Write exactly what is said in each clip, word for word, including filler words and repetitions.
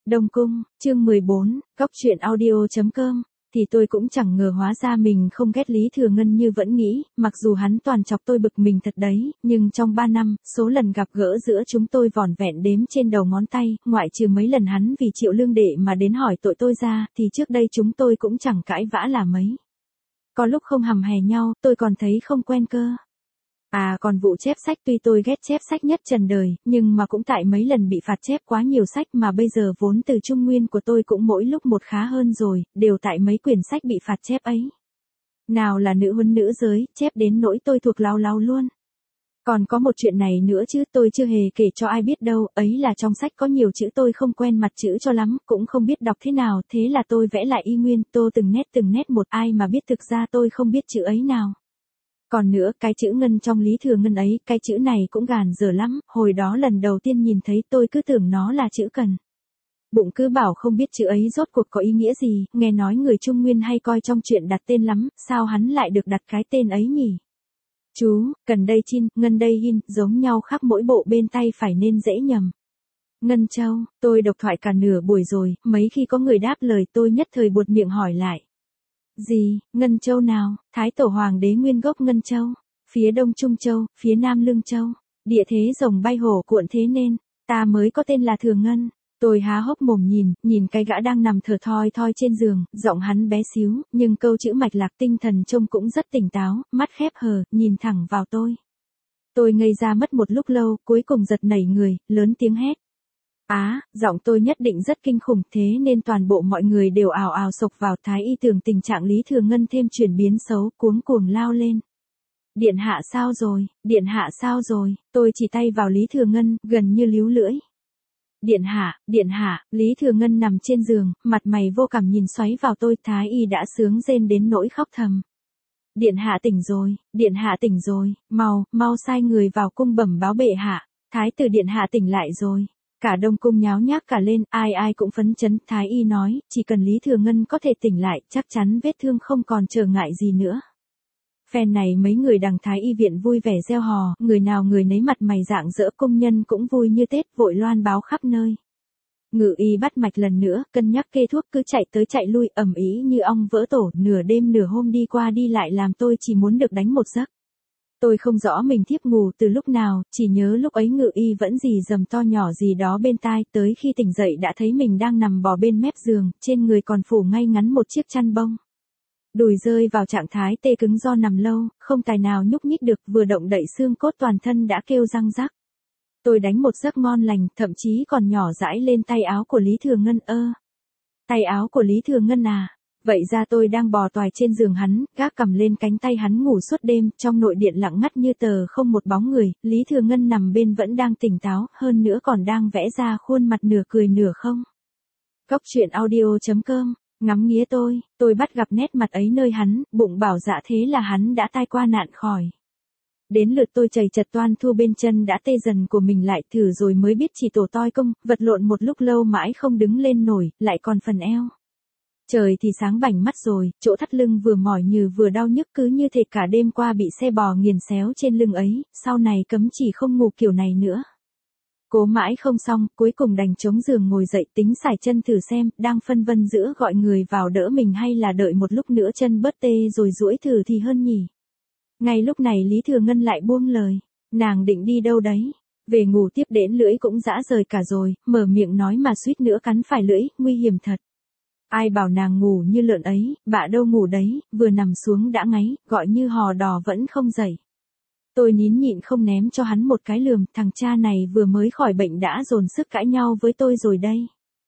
Đông Cung, chương mười bốn, Góc truyện audio.com, thì tôi cũng chẳng ngờ hóa ra mình không ghét Lý Thừa Ngân như vẫn nghĩ, mặc dù hắn toàn chọc tôi bực mình thật đấy, nhưng trong ba năm, số lần gặp gỡ giữa chúng tôi vỏn vẹn đếm trên đầu ngón tay, ngoại trừ mấy lần hắn vì Triệu Lương Đệ mà đến hỏi tội tôi ra, thì trước đây chúng tôi cũng chẳng cãi vã là mấy. Có lúc không hầm hè nhau, tôi còn thấy không quen cơ. À còn vụ chép sách tuy tôi ghét chép sách nhất trần đời, nhưng mà cũng tại mấy lần bị phạt chép quá nhiều sách mà bây giờ vốn từ trung nguyên của tôi cũng mỗi lúc một khá hơn rồi, đều tại mấy quyển sách bị phạt chép ấy. Nào là nữ huấn nữ giới, chép đến nỗi tôi thuộc láo láo luôn. Còn có một chuyện này nữa chứ tôi chưa hề kể cho ai biết đâu, ấy là trong sách có nhiều chữ tôi không quen mặt chữ cho lắm, cũng không biết đọc thế nào, thế là tôi vẽ lại y nguyên, tô từng nét từng nét một, ai mà biết thực ra tôi không biết chữ ấy nào. Còn nữa, cái chữ Ngân trong Lý Thừa Ngân ấy, cái chữ này cũng gàn dở lắm, hồi đó lần đầu tiên nhìn thấy tôi cứ tưởng nó là chữ Cần. Bụng cứ bảo không biết chữ ấy rốt cuộc có ý nghĩa gì, nghe nói người Trung Nguyên hay coi trong chuyện đặt tên lắm, sao hắn lại được đặt cái tên ấy nhỉ? Chú, Cần đây chin, Ngân đây hin, giống nhau khác mỗi bộ bên tay phải nên dễ nhầm. Ngân Châu, tôi độc thoại cả nửa buổi rồi, mấy khi có người đáp lời tôi nhất thời buột miệng hỏi lại. Gì, Ngân Châu nào, Thái Tổ Hoàng đế nguyên gốc Ngân Châu, phía đông Trung Châu, phía nam Lương Châu, địa thế rồng bay hổ cuộn thế nên, ta mới có tên là Thừa Ngân. Tôi há hốc mồm nhìn, nhìn cái gã đang nằm thở thoi thoi trên giường, giọng hắn bé xíu, nhưng câu chữ mạch lạc tinh thần trông cũng rất tỉnh táo, mắt khép hờ, nhìn thẳng vào tôi. Tôi ngây ra mất một lúc lâu, cuối cùng giật nảy người, lớn tiếng hét. Á, à, giọng tôi nhất định rất kinh khủng thế nên toàn bộ mọi người đều ào ào sộc vào. Thái y tưởng tình trạng Lý Thừa Ngân thêm chuyển biến xấu, cuống cuồng lao lên. Điện hạ sao rồi, điện hạ sao rồi, tôi chỉ tay vào Lý Thừa Ngân, gần như líu lưỡi. Điện hạ, điện hạ, Lý Thừa Ngân nằm trên giường, mặt mày vô cảm nhìn xoáy vào tôi, thái y đã sướng rên đến nỗi khóc thầm. Điện hạ tỉnh rồi, điện hạ tỉnh rồi, mau, mau sai người vào cung bẩm báo bệ hạ, thái tử điện hạ tỉnh lại rồi. Cả Đông Cung nháo nhác cả lên, ai ai cũng phấn chấn, thái y nói, chỉ cần Lý Thừa Ngân có thể tỉnh lại, chắc chắn vết thương không còn trở ngại gì nữa. Phen này mấy người đằng thái y viện vui vẻ reo hò, người nào người nấy mặt mày rạng rỡ, công nhân cũng vui như Tết, vội loan báo khắp nơi. Ngự y bắt mạch lần nữa, cân nhắc kê thuốc cứ chạy tới chạy lui, ầm ĩ như ong vỡ tổ, nửa đêm nửa hôm đi qua đi lại làm tôi chỉ muốn được đánh một giấc. Tôi không rõ mình thiếp ngủ từ lúc nào, chỉ nhớ lúc ấy ngự y vẫn rì rầm to nhỏ gì đó bên tai, tới khi tỉnh dậy đã thấy mình đang nằm bò bên mép giường, trên người còn phủ ngay ngắn một chiếc chăn bông. Đùi rơi vào trạng thái tê cứng do nằm lâu, không tài nào nhúc nhích được, vừa động đậy xương cốt toàn thân đã kêu răng rắc. Tôi đánh một giấc ngon lành, thậm chí còn nhỏ dãi lên tay áo của Lý Thừa Ngân. Ơ, tay áo của Lý Thừa Ngân à? Vậy ra tôi đang bò toài trên giường hắn, gác cầm lên cánh tay hắn ngủ suốt đêm, trong nội điện lặng ngắt như tờ không một bóng người, Lý Thừa Ngân nằm bên vẫn đang tỉnh táo, hơn nữa còn đang vẽ ra khuôn mặt nửa cười nửa không. Góc truyện audio.com, ngắm nghía tôi, tôi bắt gặp nét mặt ấy nơi hắn, bụng bảo dạ thế là hắn đã tai qua nạn khỏi. Đến lượt tôi chầy chật toan thu bên chân đã tê dần của mình lại, thử rồi mới biết chỉ tổ toi công, vật lộn một lúc lâu mãi không đứng lên nổi, lại còn phần eo. Trời thì sáng bảnh mắt rồi, chỗ thắt lưng vừa mỏi như vừa đau nhức, cứ như thể cả đêm qua bị xe bò nghiền xéo trên lưng ấy, sau này cấm chỉ không ngủ kiểu này nữa. Cố mãi không xong, cuối cùng đành chống giường ngồi dậy tính xài chân thử xem, đang phân vân giữa gọi người vào đỡ mình hay là đợi một lúc nữa chân bớt tê rồi duỗi thử thì hơn nhỉ. Ngay lúc này Lý Thừa Ngân lại buông lời, nàng định đi đâu đấy? Về ngủ tiếp, đến lưỡi cũng dã rời cả rồi, mở miệng nói mà suýt nữa cắn phải lưỡi, nguy hiểm thật. Ai bảo nàng ngủ như lợn ấy, bạ đâu ngủ đấy, vừa nằm xuống đã ngáy, gọi như hò đò vẫn không dậy. Tôi nín nhịn không ném cho hắn một cái lườm, thằng cha này vừa mới khỏi bệnh đã dồn sức cãi nhau với tôi rồi đây.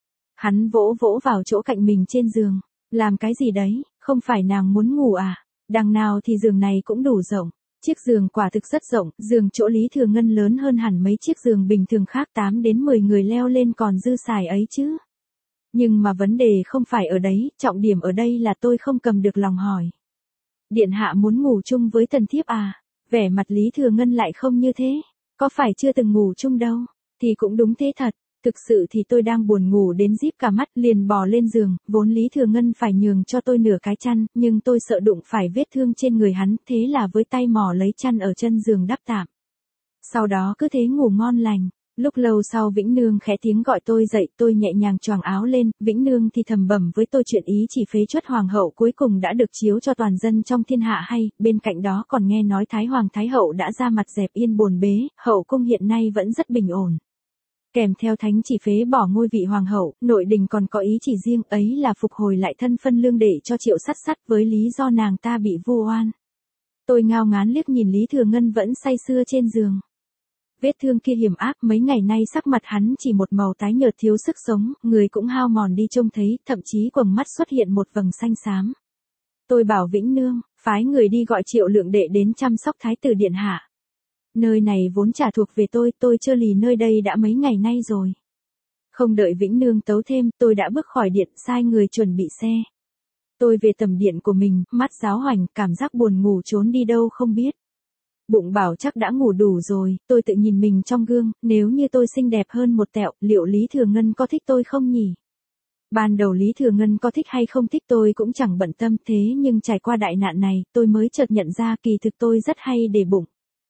Hắn vỗ vỗ vào chỗ cạnh mình trên giường, làm cái gì đấy, không phải nàng muốn ngủ à, đằng nào thì giường này cũng đủ rộng. Chiếc giường quả thực rất rộng, giường chỗ Lý Thừa Ngân lớn hơn hẳn mấy chiếc giường bình thường khác, tám đến mười người leo lên còn dư xài ấy chứ. Nhưng mà vấn đề không phải ở đấy, trọng điểm ở đây là tôi không cầm được lòng hỏi. Điện hạ muốn ngủ chung với tần thiếp à? Vẻ mặt Lý Thừa Ngân lại không như thế. Có phải chưa từng ngủ chung đâu? Thì cũng đúng thế thật. Thực sự thì tôi đang buồn ngủ đến díp cả mắt, liền bò lên giường, vốn Lý Thừa Ngân phải nhường cho tôi nửa cái chăn, nhưng tôi sợ đụng phải vết thương trên người hắn, thế là với tay mò lấy chăn ở chân giường đắp tạm. Sau đó cứ thế ngủ ngon lành. Lúc lâu sau Vĩnh Nương khẽ tiếng gọi tôi dậy, tôi nhẹ nhàng choàng áo lên, Vĩnh Nương thì thầm bẩm với tôi chuyện ý chỉ phế truất hoàng hậu cuối cùng đã được chiếu cho toàn dân trong thiên hạ hay, bên cạnh đó còn nghe nói Thái Hoàng Thái Hậu đã ra mặt dẹp yên bồn bế, hậu cung hiện nay vẫn rất bình ổn. Kèm theo thánh chỉ phế bỏ ngôi vị hoàng hậu, nội đình còn có ý chỉ riêng ấy là phục hồi lại thân phân lương đệ cho Triệu Sắt Sắt với lý do nàng ta bị vu oan. Tôi ngao ngán liếc nhìn Lý Thừa Ngân vẫn say sưa trên giường. Vết thương kia hiểm ác, mấy ngày nay sắc mặt hắn chỉ một màu tái nhợt thiếu sức sống, người cũng hao mòn đi trông thấy, thậm chí quầng mắt xuất hiện một vầng xanh xám. Tôi bảo Vĩnh Nương, phái người đi gọi Triệu Lượng Đệ đến chăm sóc Thái tử điện hạ. Nơi này vốn chả thuộc về tôi, tôi chưa lì nơi đây đã mấy ngày nay rồi. Không đợi Vĩnh Nương tấu thêm, tôi đã bước khỏi điện, sai người chuẩn bị xe. Tôi về tầm điện của mình, mắt giáo hoành, cảm giác buồn ngủ trốn đi đâu không biết. Bụng bảo chắc đã ngủ đủ rồi, tôi tự nhìn mình trong gương, nếu như tôi xinh đẹp hơn một tẹo, liệu Lý Thừa Ngân có thích tôi không nhỉ? Ban đầu Lý Thừa Ngân có thích hay không thích tôi cũng chẳng bận tâm, thế nhưng trải qua đại nạn này, tôi mới chợt nhận ra kỳ thực tôi rất hay để bụng.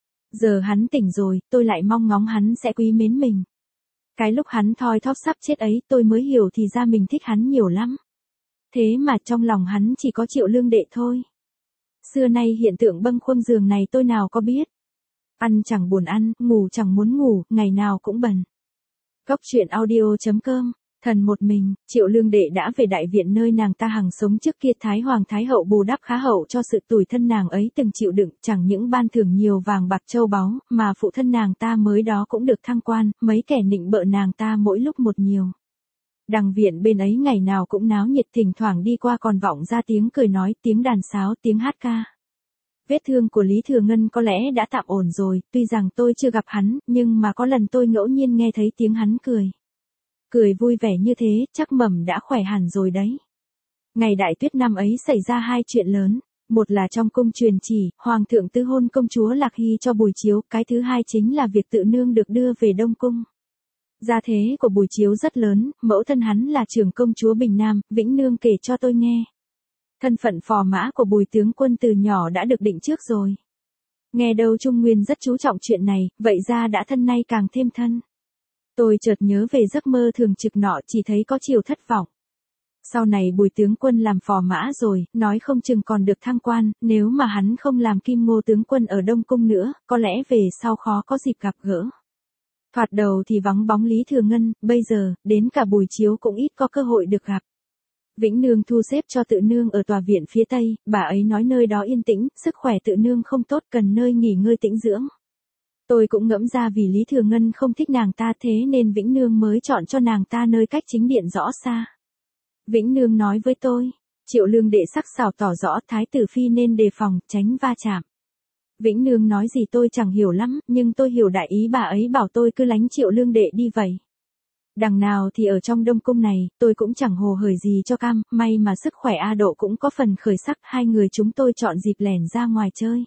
Giờ hắn tỉnh rồi, tôi lại mong ngóng hắn sẽ quý mến mình. Cái lúc hắn thoi thóp sắp chết ấy, tôi mới hiểu thì ra mình thích hắn nhiều lắm. Thế mà trong lòng hắn chỉ có Triệu Lương Đệ thôi. Xưa nay hiện tượng bâng khuâng giường này tôi nào có biết. Ăn chẳng buồn ăn, ngủ chẳng muốn ngủ, ngày nào cũng bần. Góc truyện audio chấm com, thần một mình, Triệu Lương Đệ đã về đại viện nơi nàng ta hằng sống trước kia. Thái Hoàng Thái Hậu bù đắp khá hậu cho sự tủi thân nàng ấy từng chịu đựng, chẳng những ban thưởng nhiều vàng bạc châu báu, mà phụ thân nàng ta mới đó cũng được thăng quan, mấy kẻ nịnh bợ nàng ta mỗi lúc một nhiều. Đằng viện bên ấy ngày nào cũng náo nhiệt, thỉnh thoảng đi qua còn vọng ra tiếng cười nói, tiếng đàn sáo, tiếng hát ca. Vết thương của Lý Thừa Ngân có lẽ đã tạm ổn rồi, tuy rằng tôi chưa gặp hắn, nhưng mà có lần tôi ngẫu nhiên nghe thấy tiếng hắn cười. Cười vui vẻ như thế, chắc mầm đã khỏe hẳn rồi đấy. Ngày đại tuyết năm ấy xảy ra hai chuyện lớn, một là trong cung truyền chỉ, Hoàng thượng tư hôn công chúa Lạc Hy cho Bùi Chiếu, cái thứ hai chính là việc Tự Nương được đưa về Đông Cung. Gia thế của Bùi Chiếu rất lớn, mẫu thân hắn là trưởng công chúa Bình Nam, Vĩnh Nương kể cho tôi nghe. Thân phận phò mã của Bùi tướng quân từ nhỏ đã được định trước rồi. Nghe đâu Trung Nguyên rất chú trọng chuyện này, vậy ra đã thân nay càng thêm thân. Tôi chợt nhớ về giấc mơ thường trực nọ, chỉ thấy có chiều thất vọng. Sau này Bùi tướng quân làm phò mã rồi, nói không chừng còn được thăng quan, nếu mà hắn không làm Kim Ngô tướng quân ở Đông Cung nữa, có lẽ về sau khó có dịp gặp gỡ. Thoạt đầu thì vắng bóng Lý Thừa Ngân, bây giờ, đến cả Bùi Chiếu cũng ít có cơ hội được gặp. Vĩnh Nương thu xếp cho Tự Nương ở tòa viện phía Tây, bà ấy nói nơi đó yên tĩnh, sức khỏe Tự Nương không tốt, cần nơi nghỉ ngơi tĩnh dưỡng. Tôi cũng ngẫm ra vì Lý Thừa Ngân không thích nàng ta, thế nên Vĩnh Nương mới chọn cho nàng ta nơi cách chính điện rõ xa. Vĩnh Nương nói với tôi, Triệu Lương Đệ sắc sảo tỏ rõ Thái tử phi nên đề phòng, tránh va chạm. Vĩnh Nương nói gì tôi chẳng hiểu lắm, nhưng tôi hiểu đại ý bà ấy bảo tôi cứ lánh Triệu Lương Đệ đi vậy. Đằng nào thì ở trong Đông Cung này, tôi cũng chẳng hồ hởi gì cho cam, may mà sức khỏe A Độ cũng có phần khởi sắc, hai người chúng tôi chọn dịp lẻn ra ngoài chơi.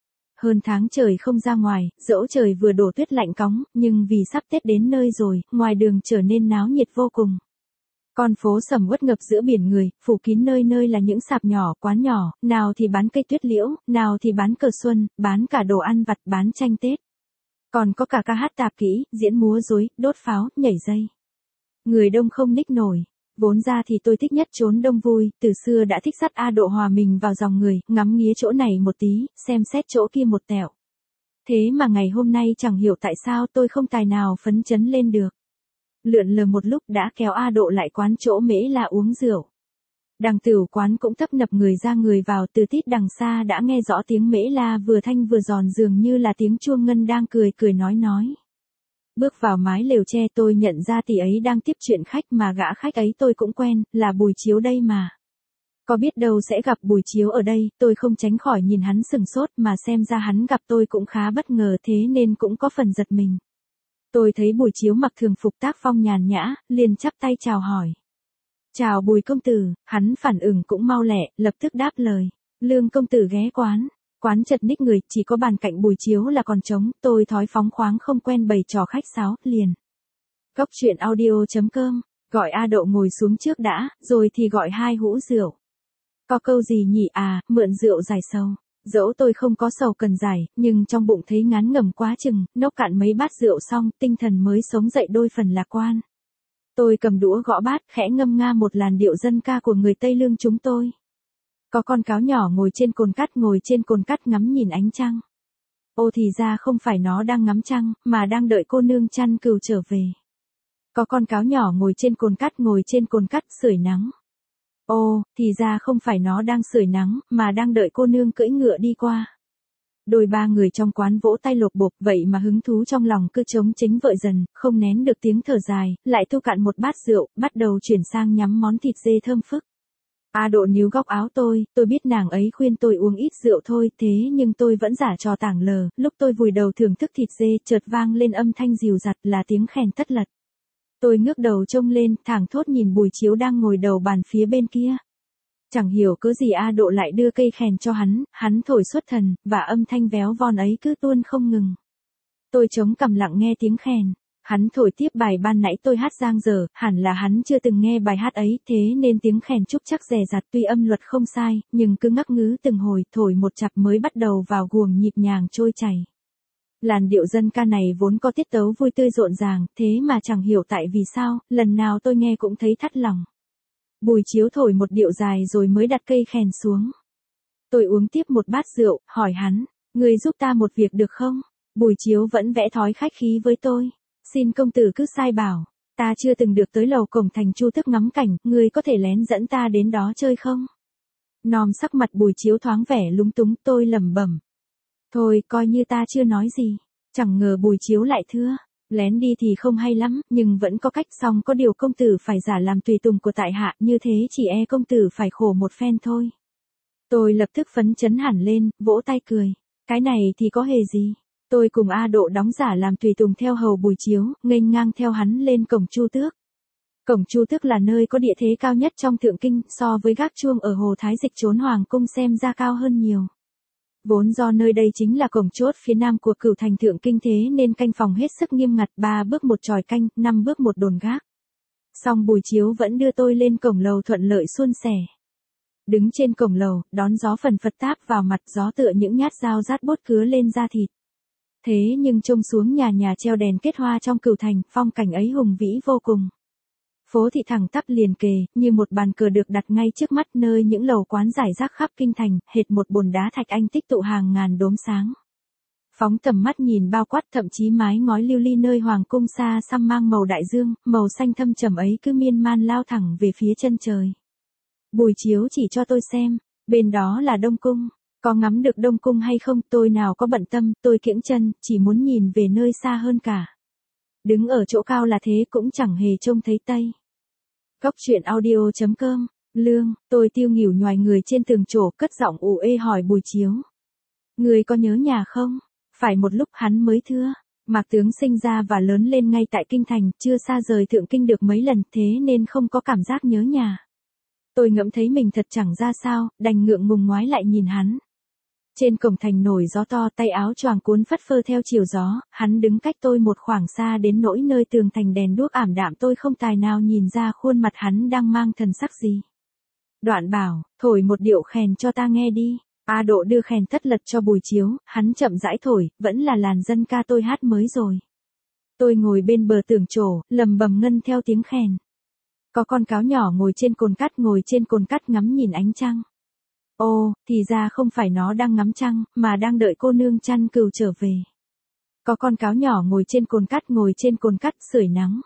Hơn tháng trời không ra ngoài, dẫu trời vừa đổ tuyết lạnh cóng, nhưng vì sắp Tết đến nơi rồi, ngoài đường trở nên náo nhiệt vô cùng. Con phố sầm uất ngập giữa biển người, phủ kín nơi nơi là những sạp nhỏ, quán nhỏ, nào thì bán cây tuyết liễu, nào thì bán cờ xuân, bán cả đồ ăn vặt, bán tranh Tết. Còn có cả ca hát tạp kỹ, diễn múa rối, đốt pháo, nhảy dây. Người đông không ních nổi. Vốn ra thì tôi thích nhất chốn đông vui, từ xưa đã thích dắt A Độ hòa mình vào dòng người, ngắm nghía chỗ này một tí, xem xét chỗ kia một tẹo. Thế mà ngày hôm nay chẳng hiểu tại sao tôi không tài nào phấn chấn lên được. Lượn lờ một lúc đã kéo A Độ lại quán chỗ Mễ La uống rượu. Đằng tửu quán cũng tấp nập người ra người vào, từ tít đằng xa đã nghe rõ tiếng Mễ La vừa thanh vừa giòn, dường như là tiếng chuông ngân đang cười cười nói nói. Bước vào mái lều tre tôi nhận ra tỷ ấy đang tiếp chuyện khách, mà gã khách ấy tôi cũng quen, là Bùi Chiếu đây mà. Có biết đâu sẽ gặp Bùi Chiếu ở đây, tôi không tránh khỏi nhìn hắn sừng sốt, mà xem ra hắn gặp tôi cũng khá bất ngờ, thế nên cũng có phần giật mình. Tôi thấy Bùi Chiếu mặc thường phục tác phong nhàn nhã, liền chắp tay chào hỏi. Chào Bùi công tử, hắn phản ứng cũng mau lẹ, lập tức đáp lời. Lương công tử ghé quán. Quán chật ních người, chỉ có bàn cạnh Bùi Chiếu là còn trống, tôi thói phóng khoáng không quen bày trò khách sáo, liền. Góc truyện audio chấm com, gọi A Độ ngồi xuống trước đã, rồi thì gọi hai hũ rượu. Có câu gì nhỉ à, mượn rượu giải sầu. Dẫu tôi không có sầu cần giải, nhưng trong bụng thấy ngán ngẩm quá chừng, nốc cạn mấy bát rượu xong, tinh thần mới sống dậy đôi phần lạc quan. Tôi cầm đũa gõ bát, khẽ ngâm nga một làn điệu dân ca của người Tây Lương chúng tôi. Có con cáo nhỏ ngồi trên cồn cát, ngồi trên cồn cát ngắm nhìn ánh trăng. Ô thì ra không phải nó đang ngắm trăng, mà đang đợi cô nương chăn cừu trở về. Có con cáo nhỏ ngồi trên cồn cát, ngồi trên cồn cát sưởi nắng. Ô, thì ra không phải nó đang sưởi nắng, mà đang đợi cô nương cưỡi ngựa đi qua. Đôi ba người trong quán vỗ tay lộp bộp, vậy mà hứng thú trong lòng cứ trống chính vợi dần, không nén được tiếng thở dài, lại thu cạn một bát rượu, bắt đầu chuyển sang nhắm món thịt dê thơm phức. A Độ níu góc áo tôi, tôi biết nàng ấy khuyên tôi uống ít rượu thôi, thế nhưng tôi vẫn giả trò tảng lờ, lúc tôi vùi đầu thưởng thức thịt dê, chợt vang lên âm thanh dìu dặt là tiếng khèn tất lật. Tôi ngước đầu trông lên, thảng thốt nhìn Bùi Chiếu đang ngồi đầu bàn phía bên kia. Chẳng hiểu cớ gì A Độ lại đưa cây khèn cho hắn, hắn thổi xuất thần, và âm thanh véo von ấy cứ tuôn không ngừng. Tôi chống cằm lặng nghe tiếng khèn. Hắn thổi tiếp bài ban nãy tôi hát giang dở, hẳn là hắn chưa từng nghe bài hát ấy, thế nên tiếng khèn trúc chắc dè dặt, tuy âm luật không sai, nhưng cứ ngắc ngứ từng hồi, thổi một chặp mới bắt đầu vào guồng nhịp nhàng trôi chảy. Làn điệu dân ca này vốn có tiết tấu vui tươi rộn ràng, thế mà chẳng hiểu tại vì sao, lần nào tôi nghe cũng thấy thắt lòng. Bùi Chiếu thổi một điệu dài rồi mới đặt cây khèn xuống. Tôi uống tiếp một bát rượu, hỏi hắn, người giúp ta một việc được không? Bùi Chiếu vẫn vẽ thói khách khí với tôi. Xin công tử cứ sai bảo, ta chưa từng được tới lầu cổng thành Chu Thức ngắm cảnh, người có thể lén dẫn ta đến đó chơi không? Nòm sắc mặt Bùi Chiếu thoáng vẻ lúng túng, tôi lẩm bẩm. Thôi, coi như ta chưa nói gì. Chẳng ngờ Bùi Chiếu lại thưa, lén đi thì không hay lắm, nhưng vẫn có cách, xong có điều công tử phải giả làm tùy tùng của tại hạ, như thế chỉ e công tử phải khổ một phen thôi. Tôi lập tức phấn chấn hẳn lên, vỗ tay cười. Cái này thì có hề gì? Tôi cùng A Độ đóng giả làm tùy tùng theo hầu Bùi Chiếu, nghênh ngang theo hắn lên cổng Chu Tước. Cổng Chu Tước là nơi có địa thế cao nhất trong Thượng Kinh, so với gác chuông ở Hồ Thái Dịch trốn hoàng cung xem ra cao hơn nhiều. Vốn do nơi đây chính là cổng chốt phía nam của cửu thành Thượng Kinh, thế nên canh phòng hết sức nghiêm ngặt, ba bước một chòi canh, năm bước một đồn gác. Song Bùi Chiếu vẫn đưa tôi lên cổng lầu thuận lợi suôn sẻ. Đứng trên cổng lầu, đón gió phần phật táp vào mặt, gió tựa những nhát dao rát bốt cứa lên da thịt. Thế nhưng trông xuống nhà nhà treo đèn kết hoa trong cửu thành, phong cảnh ấy hùng vĩ vô cùng. Phố thị thẳng tắp liền kề, như một bàn cờ được đặt ngay trước mắt, nơi những lầu quán rải rác khắp kinh thành, hệt một bồn đá thạch anh tích tụ hàng ngàn đốm sáng. Phóng tầm mắt nhìn bao quát, thậm chí mái ngói lưu ly nơi hoàng cung xa xăm mang màu đại dương, màu xanh thâm trầm ấy cứ miên man lao thẳng về phía chân trời. Bùi Chiếu chỉ cho tôi xem, bên đó là Đông Cung. Có ngắm được Đông Cung hay không tôi nào có bận tâm, tôi kiễng chân, chỉ muốn nhìn về nơi xa hơn cả. Đứng ở chỗ cao là thế cũng chẳng hề trông thấy Tây. Góc truyện audio chấm com, Lương, tôi tiêu nghỉu nhoài người trên tường trổ, cất giọng ù ê hỏi Bùi Chiếu. Người có nhớ nhà không? Phải một lúc hắn mới thưa. Mạc tướng sinh ra và lớn lên ngay tại Kinh Thành, chưa xa rời Thượng Kinh được mấy lần, thế nên không có cảm giác nhớ nhà. Tôi ngẫm thấy mình thật chẳng ra sao, đành ngượng ngùng ngoái lại nhìn hắn. Trên cổng thành nổi gió to, tay áo choàng cuốn phất phơ theo chiều gió, hắn đứng cách tôi một khoảng xa đến nỗi nơi tường thành đèn đuốc ảm đạm tôi không tài nào nhìn ra khuôn mặt hắn đang mang thần sắc gì. Đoạn bảo, thổi một điệu khèn cho ta nghe đi. A Độ đưa khèn tất lật cho Bùi Chiếu, hắn chậm rãi thổi, vẫn là làn dân ca tôi hát mới rồi. Tôi ngồi bên bờ tường trổ, lầm bầm ngân theo tiếng khèn. Có con cáo nhỏ ngồi trên cồn cát, ngồi trên cồn cát ngắm nhìn ánh trăng. Ô, thì ra không phải nó đang ngắm trăng, mà đang đợi cô nương chăn cừu trở về. Có con cáo nhỏ ngồi trên cồn cát, ngồi trên cồn cát sưởi nắng.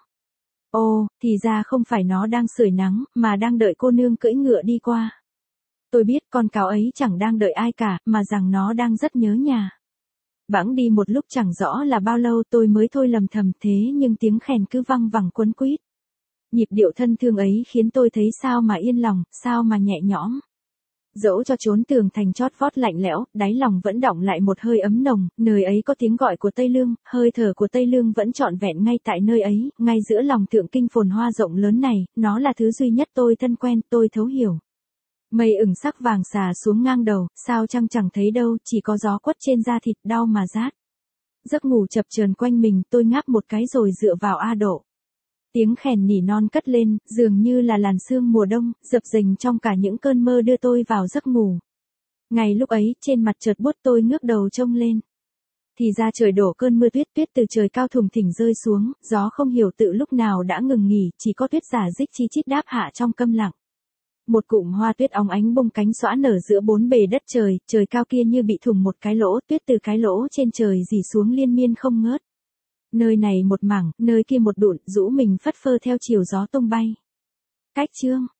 Ô, thì ra không phải nó đang sưởi nắng, mà đang đợi cô nương cưỡi ngựa đi qua. Tôi biết con cáo ấy chẳng đang đợi ai cả, mà rằng nó đang rất nhớ nhà. Bẵng đi một lúc chẳng rõ là bao lâu tôi mới thôi lầm thầm, thế nhưng tiếng khèn cứ văng vẳng quấn quýt. Nhịp điệu thân thương ấy khiến tôi thấy sao mà yên lòng, sao mà nhẹ nhõm. Dẫu cho trốn tường thành chót vót lạnh lẽo, đáy lòng vẫn đọng lại một hơi ấm nồng, nơi ấy có tiếng gọi của Tây Lương, hơi thở của Tây Lương vẫn trọn vẹn ngay tại nơi ấy, ngay giữa lòng Thượng Kinh phồn hoa rộng lớn này, nó là thứ duy nhất tôi thân quen, tôi thấu hiểu. Mây ửng sắc vàng xà xuống ngang đầu, sao trăng chẳng thấy đâu, chỉ có gió quất trên da thịt đau mà rát. Giấc ngủ chập chờn quanh mình, tôi ngáp một cái rồi dựa vào A Độ. Tiếng khèn nỉ non cất lên, dường như là làn sương mùa đông, dập dềnh trong cả những cơn mơ đưa tôi vào giấc ngủ. Ngay lúc ấy, trên mặt chợt buốt tôi ngước đầu trông lên. Thì ra trời đổ cơn mưa tuyết, tuyết từ trời cao thùng thình rơi xuống, gió không hiểu tự lúc nào đã ngừng nghỉ, chỉ có tuyết giả dích chi chít đáp hạ trong câm lặng. Một cụm hoa tuyết óng ánh bung cánh xõa nở giữa bốn bề đất trời, trời cao kia như bị thủng một cái lỗ, tuyết từ cái lỗ trên trời rỉ xuống liên miên không ngớt. Nơi này một mảng, nơi kia một đụn, rũ mình phất phơ theo chiều gió tung bay. Cách chương